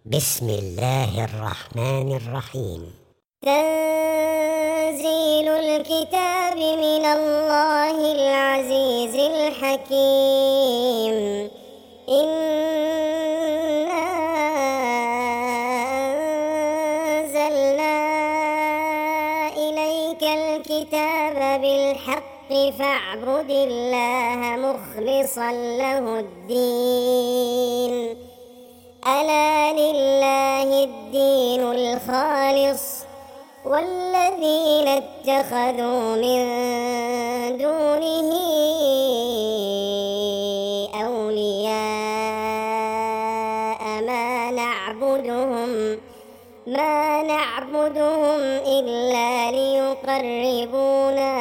بسم الله الرحمن الرحيم. تنزيل الكتاب من الله العزيز الحكيم. إنا أنزلنا إليك الكتاب بالحق فاعبد الله مخلصا له الدين. ألا لله الدين الخالص والذين اتخذوا من دونه أولياء ما نعبدهم إلا ليقربونا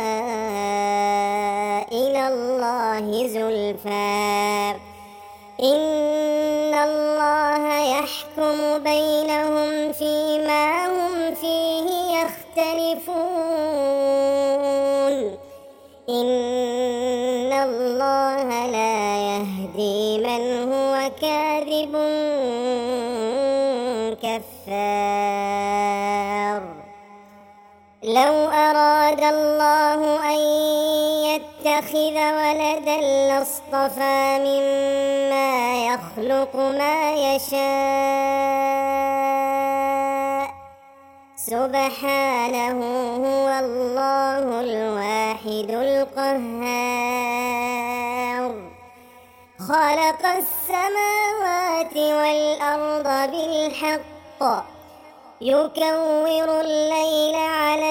إلى الله زلفى إن الله يحكم بينهم فيما هم فيه يختلفون. إن الله لا يهدي من هو كاذب كفار. لو أراد الله أن يتخذ ولدا لاصطفى مما يخلق ما يشاء سبحانه هو الله الواحد القهار. خلق السماوات والأرض بالحق يكور الليل على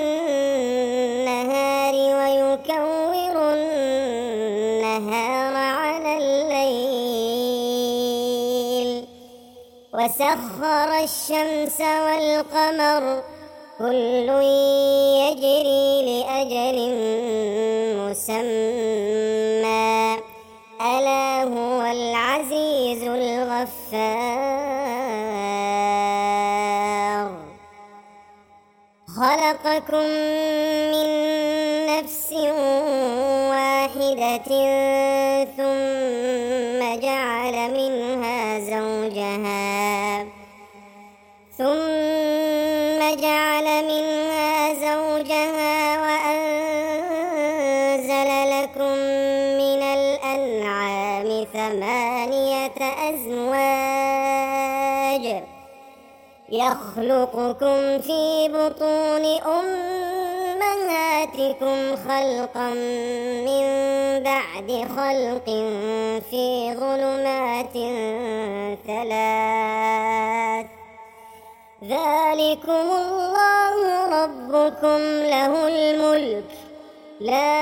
النهار ويكور النهار على الليل وسخر الشمس والقمر كل يجري لأجل مسمى ألا هو العزيز الغفار. خلقكم من نفس واحدة ثم جعل منها زوجها وأنزل لكم من الأنعام 8 أزواج يخلقكم في بطون أمهاتكم خلقا من بعد خلق في ظلمات 3 ذلكم الله ربكم له الملك لا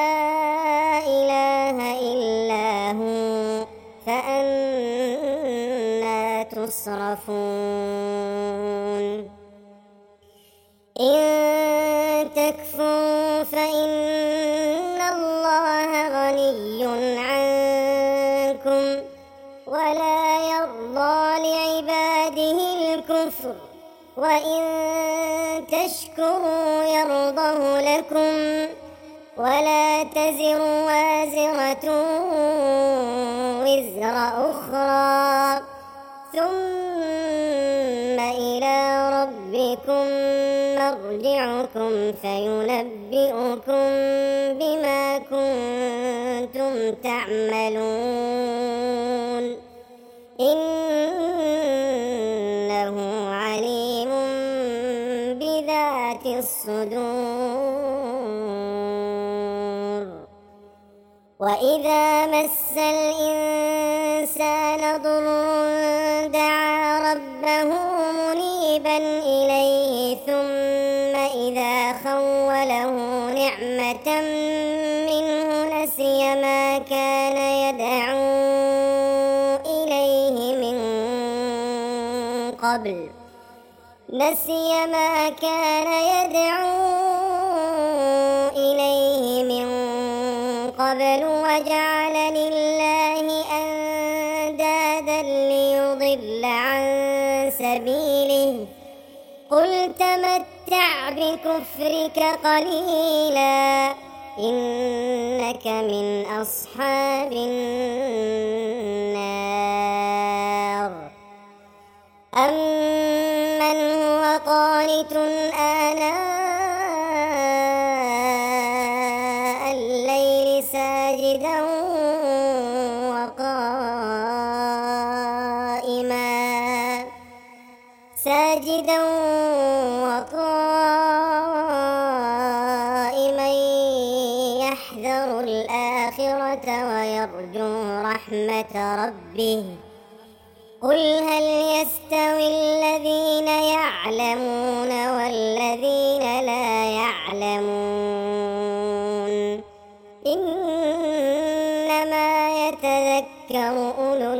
إله إلا هو فأنى تصرفون. إن تكفروا فإن الله غني عنكم ولا يرضى لعباده الكفر وإن تشكروا يرضه لكم ولا تزر وازرة وزر أخرى ثم إلى ربكم مرجعكم فينبئكم بما كنتم تعملون. إنه عليم بذات الصدور. وإذا مس الإنسان ضر دعا ربه منيبا إليه ثم إذا خوله نعمة منه نسي ما كان يدعو إليه من قبل وجعل لله أندادا ليضل عن سبيله. قل تمتع بكفرك قليلا إنك من أصحاب النار. أَمَّنْ هُوَ قَانِتٌ آنَاءَ اللَّيْلِ سَاجِدًا وقائما يحذر الآخرة ويرجو رحمة ربه. قل هل يستوي الذين يعلمون والذين لا يعلمون إنما يتذكر أولو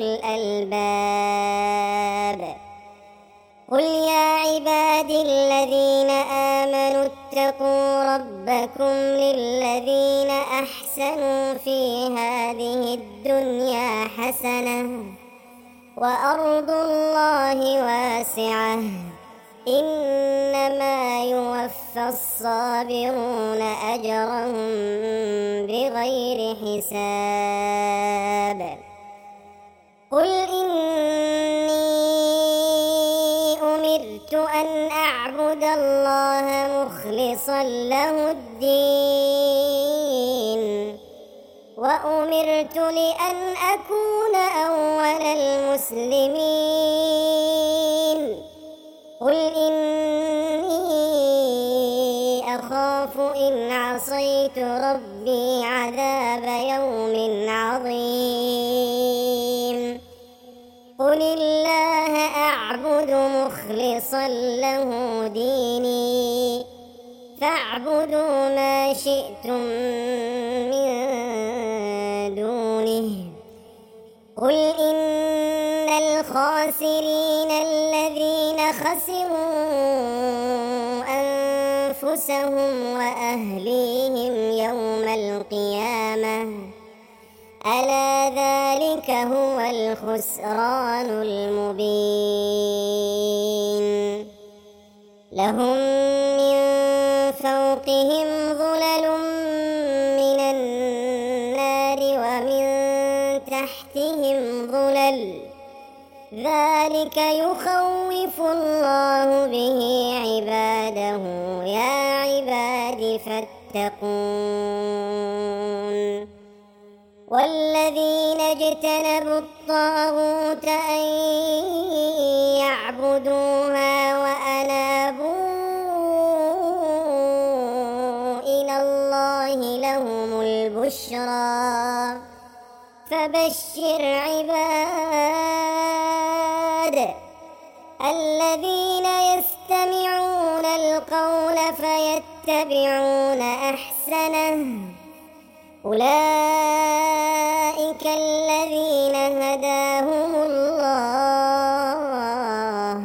الألباب. قل يا عبادي الذين آمنوا اتقوا ربكم للذين أحسنوا في هذه الدنيا حسنة وأرض الله واسعة إنما يوفى الصابرون أجرهم بغير حساب. قل إني أمرت أن أعبد الله مخلصا له الدين وأمرت لأن أكون أول المسلمين. قل إني أخاف إن عصيت ربي عذاب يوم عظيم. قل الله أعبد مخلصا له ديني فاعبدوا ما شئتم من دونه. قل إن الخاسرين الذين خسروا أنفسهم وأهليهم يوم القيامة ألا ذلك هو الخسران المبين. لهم من فوقهم ظلل من النار ومن تحتهم ظلل ذلك يخوف الله به عباده يا عباد فاتقون. والذين اجتنبوا الطاغوت أن يعبدوها وأنابوا إلى الله لهم البشرى فبشر عباد الذين يستمعون القول فيتبعون أحسنه أولئك الذين هداهم الله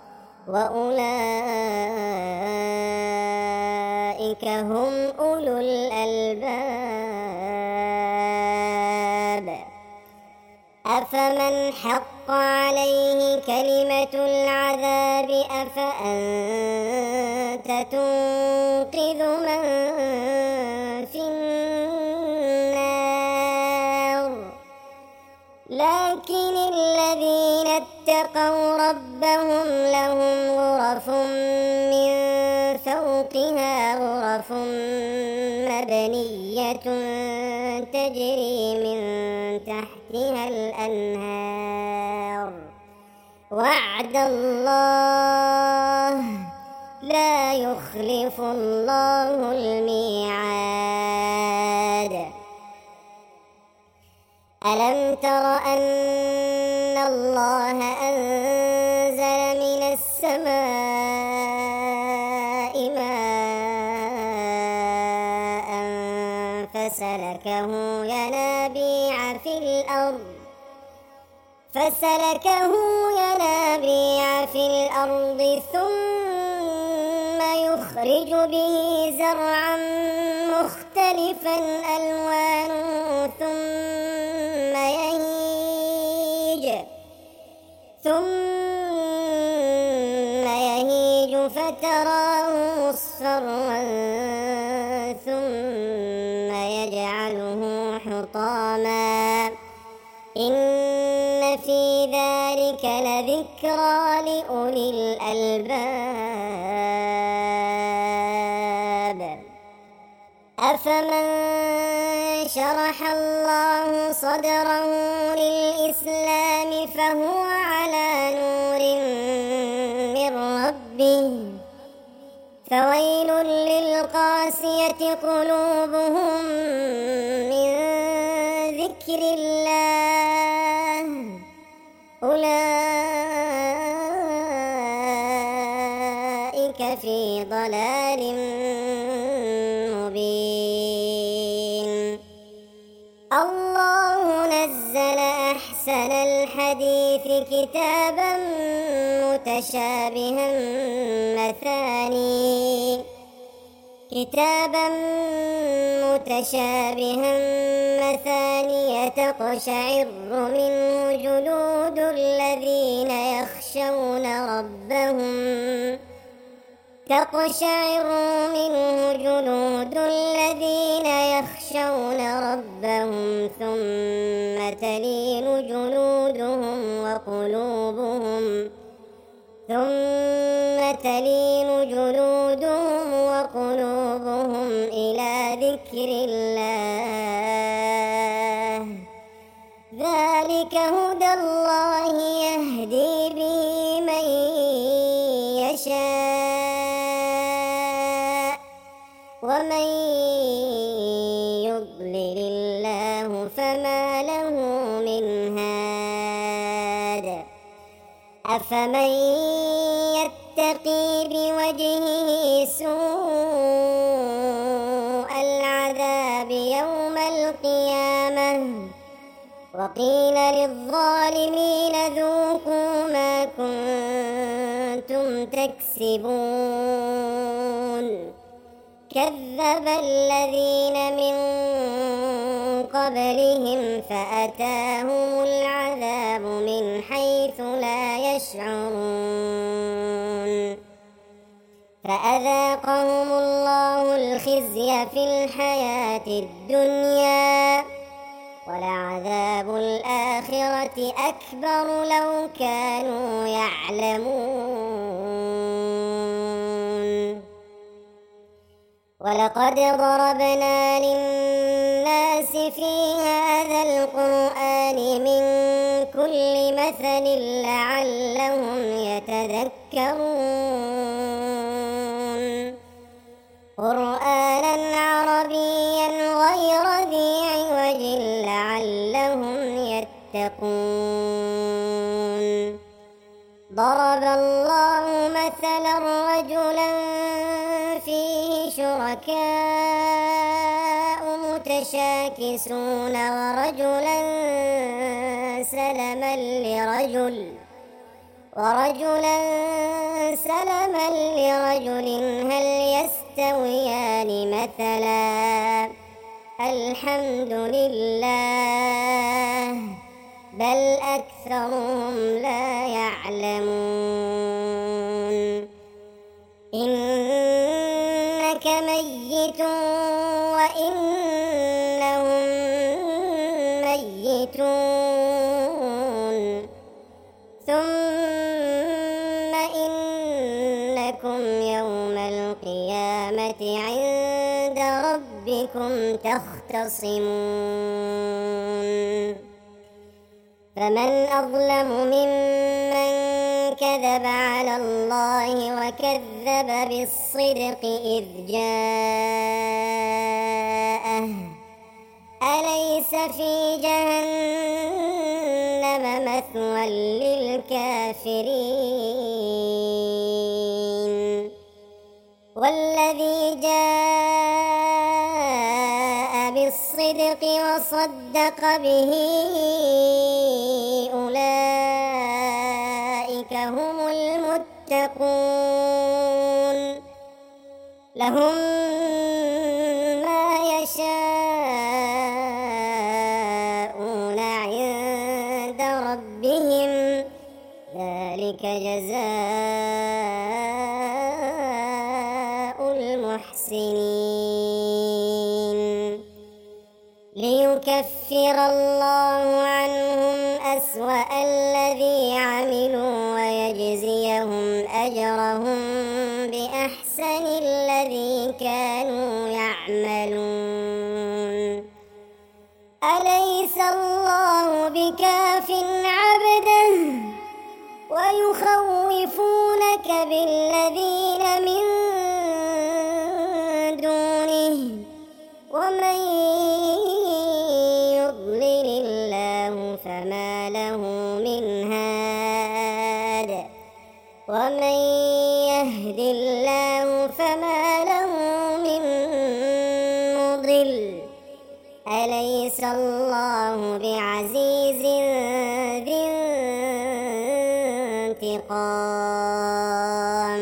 وأولئك هم أولو الألباب. أفمن حق عليه كلمة العذاب أفأنت تنقذ من في النار. لكن الذين اتقوا ربهم لهم غرف من فوقها غرف مبنية تجري من تحتها الأنهار وعد الله لا يخلف الله الميعاد. ألم تر أن الله أنزل من السماء ماء فسلكه ينابيع في الأرض ثم يخرج به زرعا مختلفا ألوانه ثم يهيج فتراه مصفرا ثم يجعله حطاما إن في ذلك لذكرى لأولي الألباب أفمن شرح الله صدره للإسلام فهو على نور من ربه فويل للقاسية قلوبهم من ذكر الله أولئك في ضلال مبين الله نزل أحسن الحديث كتابا متشابها مثانية تقشعر منه جلود الذين يخشون ربهم ثم تلين جلودهم وقلوبهم إلى ذكر الله ذلك هدى الله يهدي به من يشاء ومن يضلل الله فما له من هاد أفمن يتقي بوجهه سوء العذاب يوم القيامة وقيل للظالمين ذوقوا ما كنتم تكسبون كذب الذين من قبلهم فأتاهم العذاب من حيث لا يشعرون فأذاقهم الله الخزي في الحياة الدنيا ولعذاب الآخرة أكبر لو كانوا يعلمون ولقد ضربنا للناس في هذا القرآن من كل مثل لعلهم يتذكرون قرآنا عربيا غير ذي عوج لعلهم يتقون ضرب الله مثلا رجلا فيه شركاء متشاكسون ورجلا سلما لرجل هل يستويان مثلا الحمد لله بل أكثرهم لا يعلمون إنك ميت وإنهم ميتون ثم إنكم يوم القيامة عند ربكم تختصمون فمن أظلم ممن كذب على الله وكذب بالصدق إذ جاءه أليس في جهنم مثوى للكافرين والذي جاء بالصدق وصدق به أولئك هم المتقون لهم ما يشاءون عند ربهم ذلك جزاء المحسنين ليكفر الله عنهم أسوأ الذي عملوا ليجزيهم أجرهم بأحسن الذي كانوا يعملون. أليس الله بكاف عبده ويخوفونك بالذين من دونه ومن يضلل الله فما له من هاد ومن يهد الله فما له من مضل. أليس الله بعزيز ذي انتقام.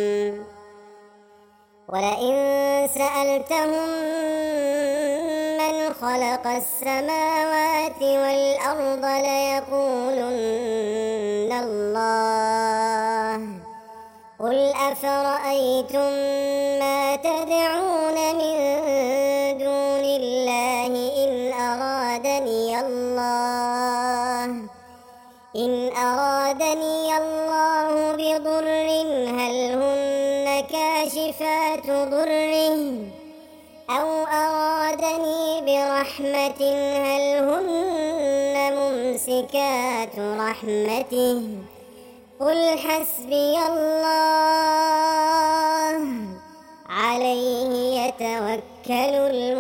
ولئن سألتهم من خلق السماوات والأرض ليقولن الله. قل أفرأيتم ما تدعون من دون الله إن أرادني الله بضر هل هن كاشفات ضره أو أرادني برحمة هل هن ممسكات رحمته. قل حسبي الله عليه يتوكل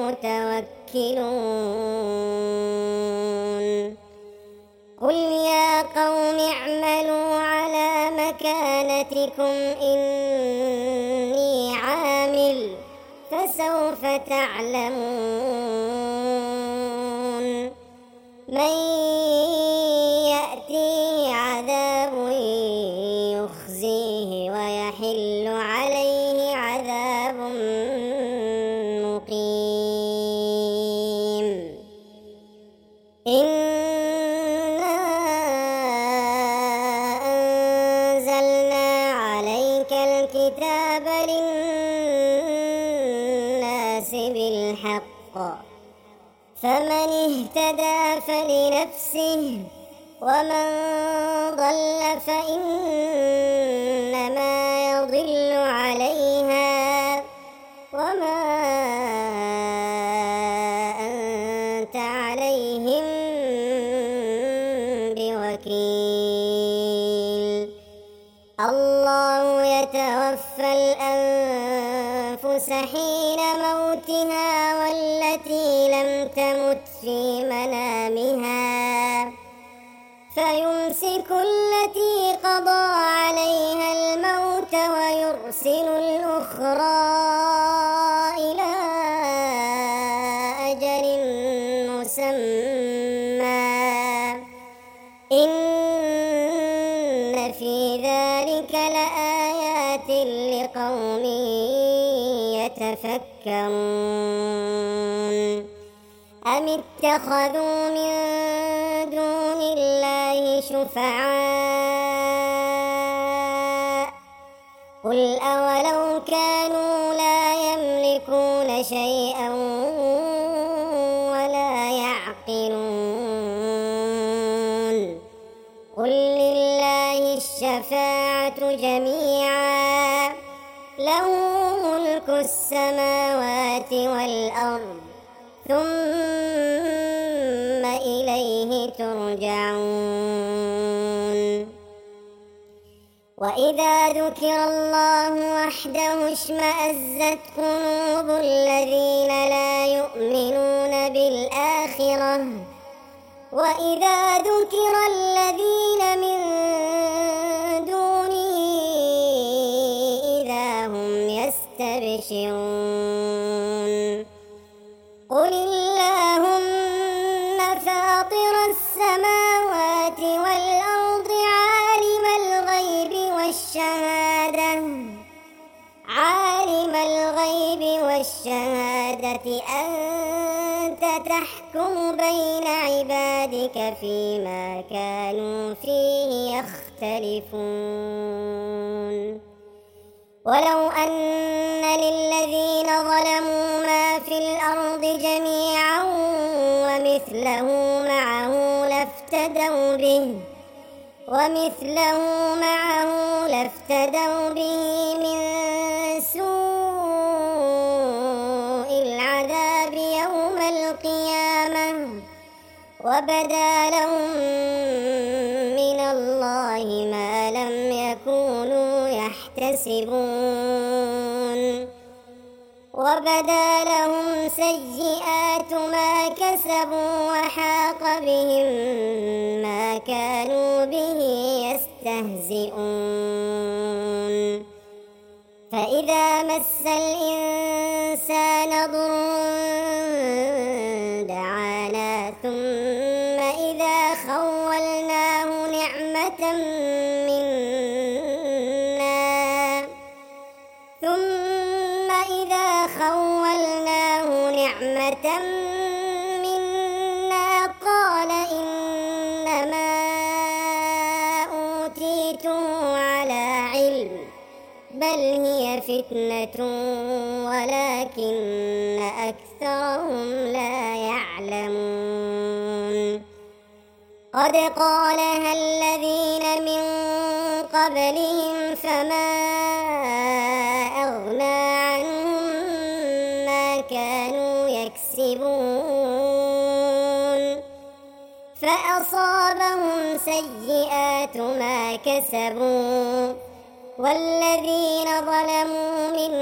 المتوكلون. قل يا قوم اعملوا على مكانتكم إني عامل فسوف تعلمون من يأتيه عذاب يخزيه ويحل عليه عذاب مقيم. إنا أنزلنا عليك الكتاب للناس بالحق فمن اهتدى فلنفسه ومن ضل فإنما يضل عليها وما أنت عليهم بوكيل. الله يتوفى الأنفس حين موتها والتي لم تمت في منامها فيمسك التي قضى عليها الموت ويرسل الأخرى إلى أجل مسمى. إن في ذلك لآيات لقوم يتفكرون. أم اتخذوا من دون الله شفعاء قل أولو كانوا لا يملكون شيئا ولا يعقلون. قل لله الشفاعة جميعا له ملك السماوات والأرض ثم إليه ترجعون. وإذا ذكر الله وحده اشمأزت قلوب الذين لا يؤمنون بالآخرة وإذا ذكر الذين من دونه إذا هم يستبشرون. قل اللهم فاطر السماوات والأرض عالم الغيب والشهادة أنت تحكم بين عبادك فيما كانوا فيه يختلفون. ولو أن للذين ظلموا ما في الأرض جميعا ومثله معه ومثله معه لافتدوا به من سوء العذاب يوم القيامة وبدا لهم من الله ما لم يكونوا يحتسبون وبدا لهم سيئات ما كسبوا وحاق بهم ما كانوا به يستهزئون فإذا مس الإنسان ضر دعانا ثم إذا خولناه نعمة منا قال إنما أوتيته على علم بل هي فتنة ولكن أكثرهم لا يعلمون قد قالها الذين من قبلهم فما أغنى عنهم ما كانوا يكسبون فأصابهم سيئات ما كسبوا والذين ظلموا من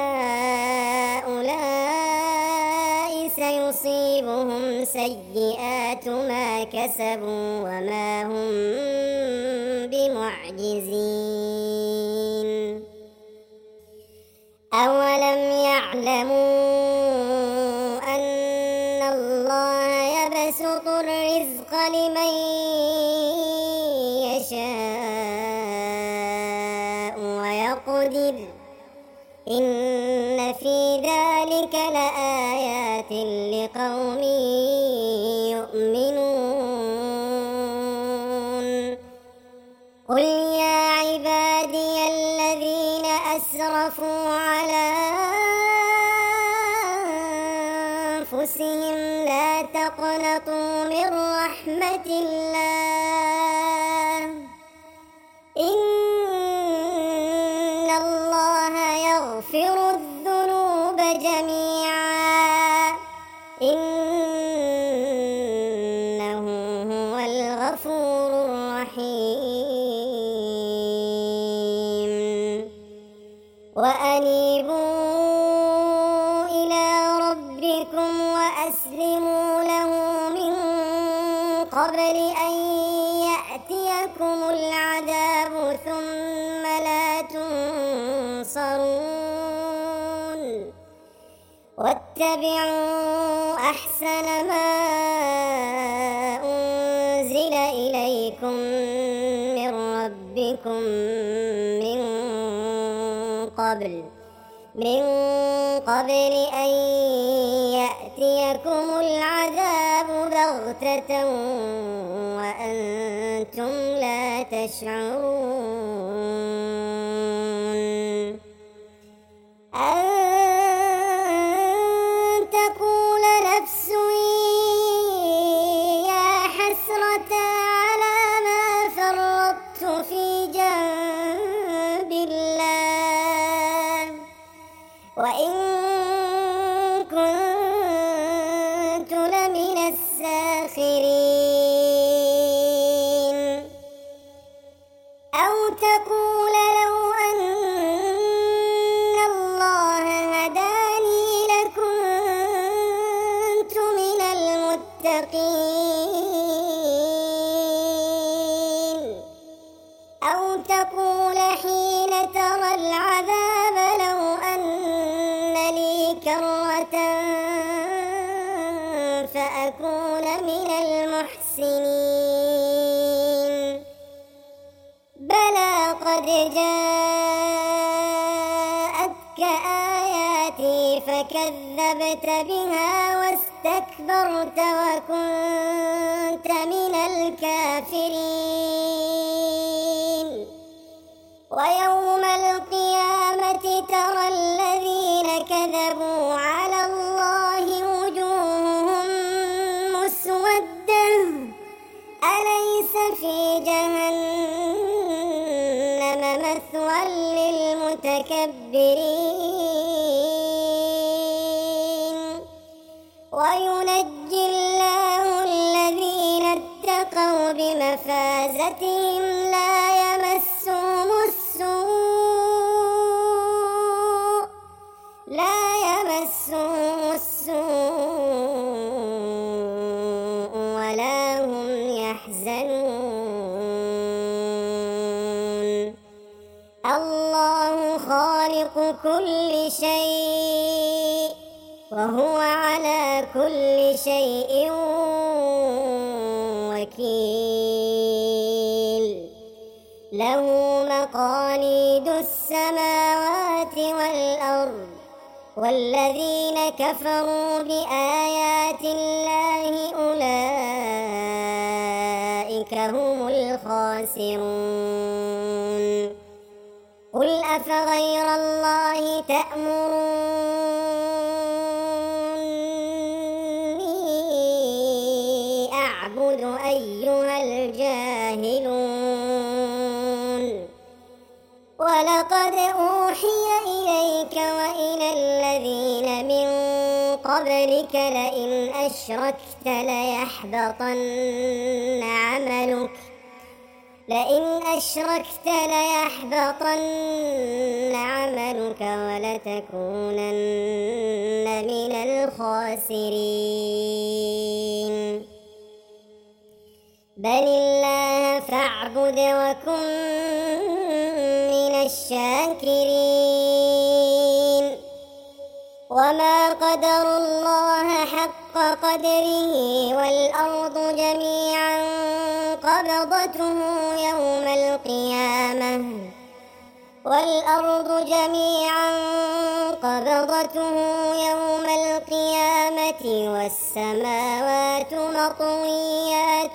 هؤلاء سيصيبهم سيئات ما كسبوا وما هم بمعجزين أولم يعلموا أن الله يبسط الرزق لمن يشاء ويقدر إن في ذلك لآيات لقوم يؤمنون قل يا عبادي الذين أسرفوا على أنفسهم لا تقنطوا من رحمة الله إن الله يغفر الذنوب جميعا إنه هو الغفور الرحيم وأنيبوا إلى ربكم وأسلموا له من قبل أن يأتيكم العذاب ثم لا تنصرون واتبعوا أحسن ما أنزل إليكم من ربكم من قبل أن يأتيكم العذاب بغتة وأنتم لا تشعرون أن تقول نفس يا حسرة على ما فرطت في جنب الله وإن كنت لمن الساخرين أو تقول لو أن الله هداني لكنت من المتقين أو تقول حين ترى العذاب لو أن لي كرة فأكون من المحسنين بلى قد جاءتك آياتي فكذبت بها واستكبرت وكنت من الكافرين ويوم القيامة ترى الذين كذبوا على الله وجوههم مسودة أليس في جهنم مثوى للمتكبرين وينجي الله الذين اتقوا بمفازتهم لا يمسهم السوء ولا هم يحزنون. الله خالق كل شيء وهو على كل شيء وكيل. له مقاليد السماوات والأرض والذين كفروا بآيات الله أولئك هم الخاسرون. قل أفغير الله تأمروني أعبد أيها الجاهلون. ولقد أوحي إليك وإلى الذين من قبلك لئن أشركت ليحبطن عملك ولتكونن من الخاسرين. بل الله فاعبد وكن من الشاكرين. وما قدروا الله حق قدره والأرض جميعا قبضته يوم القيامة والسماوات مطويات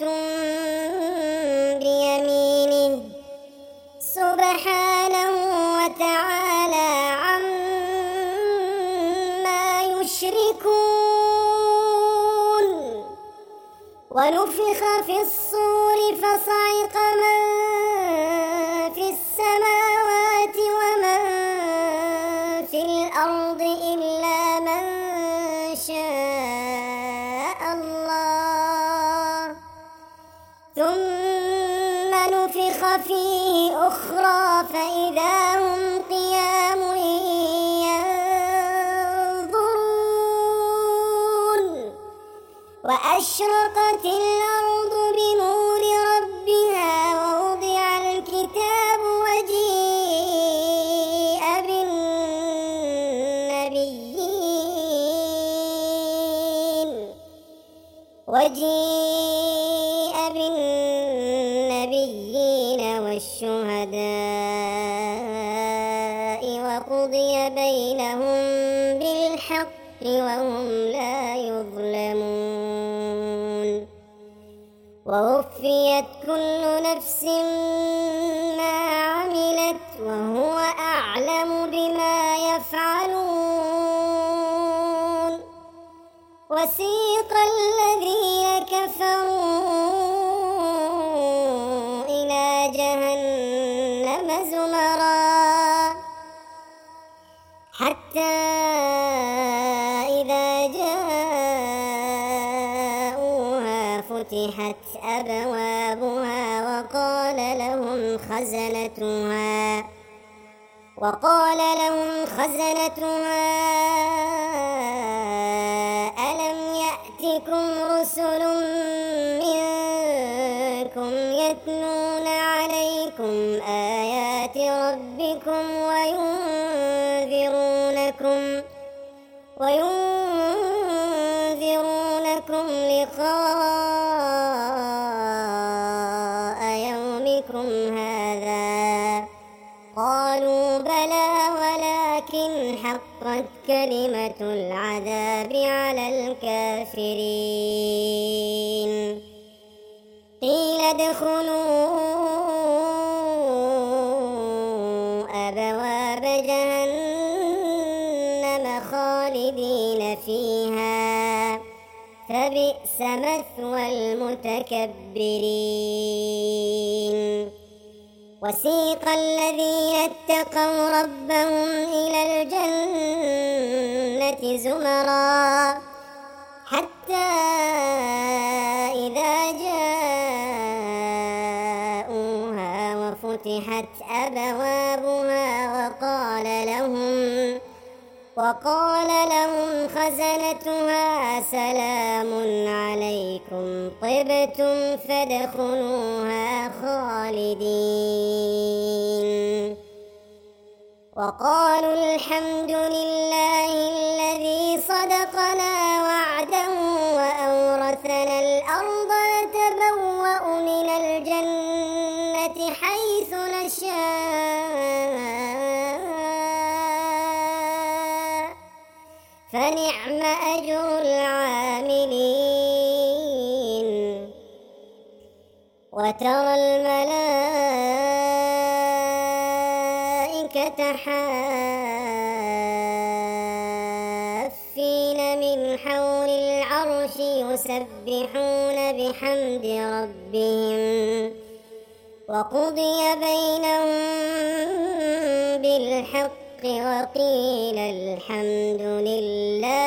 بيمينه سبحانه وتعالى عما يشركون. ونفخ في الصور فصعق من في السماوات ومن في الأرض إلا من شاء الله ثم نفخ فيه أخرى فإذا هم قيام ينظرون. وأشرقت الأرض بنور ربها ووضع الكتاب وجيء بالنبيين والشهداء وقضي بينهم بالحق وهم لا يظلمون. ووفيت كل نفس ما عملت وهو أعلم بما يفعلون. وسيق الذين كفروا إلى جهنم زمرا حتى إذا جاءوها فتحت أبوابها وقال لهم خزنتها ألم يأتكم رسل منكم يتلون عليكم آيات ربكم وينذرونكم لقاء يومكم هذا؟ قالوا بلى ولكن حقت كلمة العذاب على الكافرين. قيل ادخلوا أبواب جهنم خالدين فيها فبئس مثوى المتكبرين. وسيق الذين اتقوا ربهم إلى الجنة زمرا حتى إذا جاءوها وفتحت أبوابها وقال لهم خزنتها سلام عليكم طبتم فادخلوها خالدين وقالوا الحمد لله الذي صدقنا وعده وأورثنا الأرض نتبوأ من الجنة حيث نشاء فنعم أجر العاملين وترى الملائكة حافين من حول العرش يسبحون بحمد ربهم وقضي بينهم بالحق وقيل الحمد لله